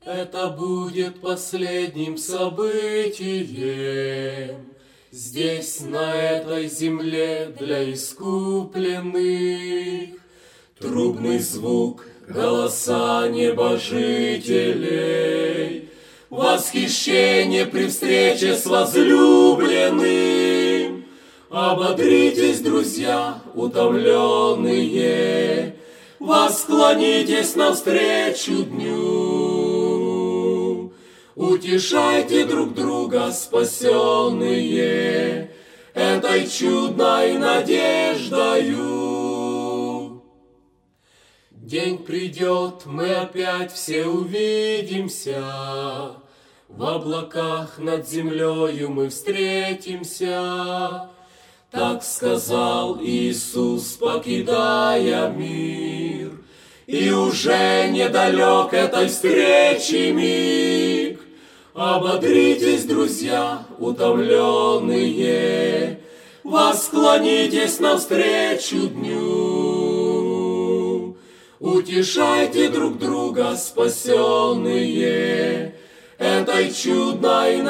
Это будет последним событием здесь, на этой земле, для искупленных. Трубный звук, голоса небожителей, восхищение при встрече с возлюбленным. Ободритесь, друзья, утомленные, восклонитесь навстречу дню. Утешайте друг друга, спасенные, этой чудной надеждою. День придет, мы опять все увидимся, в облаках над землею мы встретимся. Так сказал Иисус, покидая мир, и уже недалек этой встречи миг. Ободритесь, друзья, утомленные, восклонитесь навстречу дню. Утешайте друг друга, спасенные, этой чудной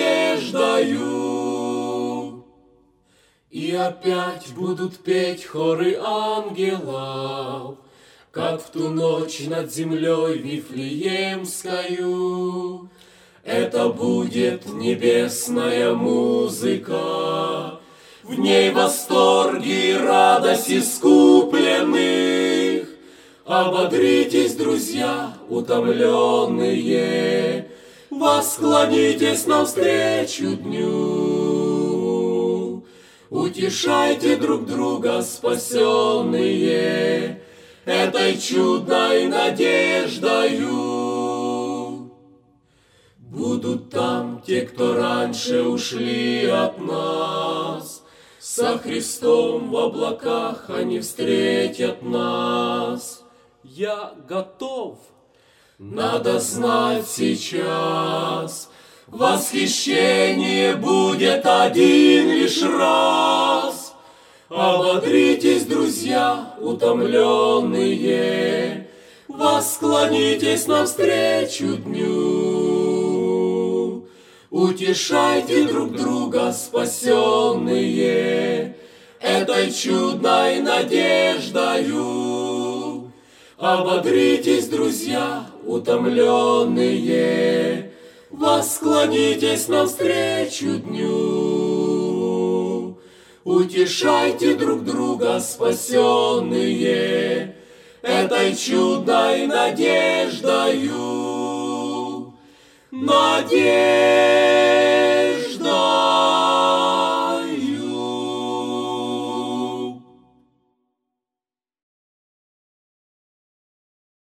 надеждою. И опять будут петь хоры ангелов, как в ту ночь над землей Вифлеемскою. Это будет небесная музыка, в ней восторги и радость искупленных. Ободритесь, друзья, утомленные, восклонитесь навстречу дню. Утешайте друг друга, спасенные, этой чудной надеждою. Будут там те, кто раньше ушли от нас, со Христом в облаках они встретят нас. Я готов. Надо знать сейчас, восхищение будет один лишь раз. Ободритесь, друзья, утомленные, восклонитесь навстречу дню. Утешайте друг друга, спасенные, этой чудной надеждою. Ободритесь, друзья, утомленные, восклонитесь навстречу дню. Утешайте друг друга, спасенные, этой чудной надеждою. Надеждою.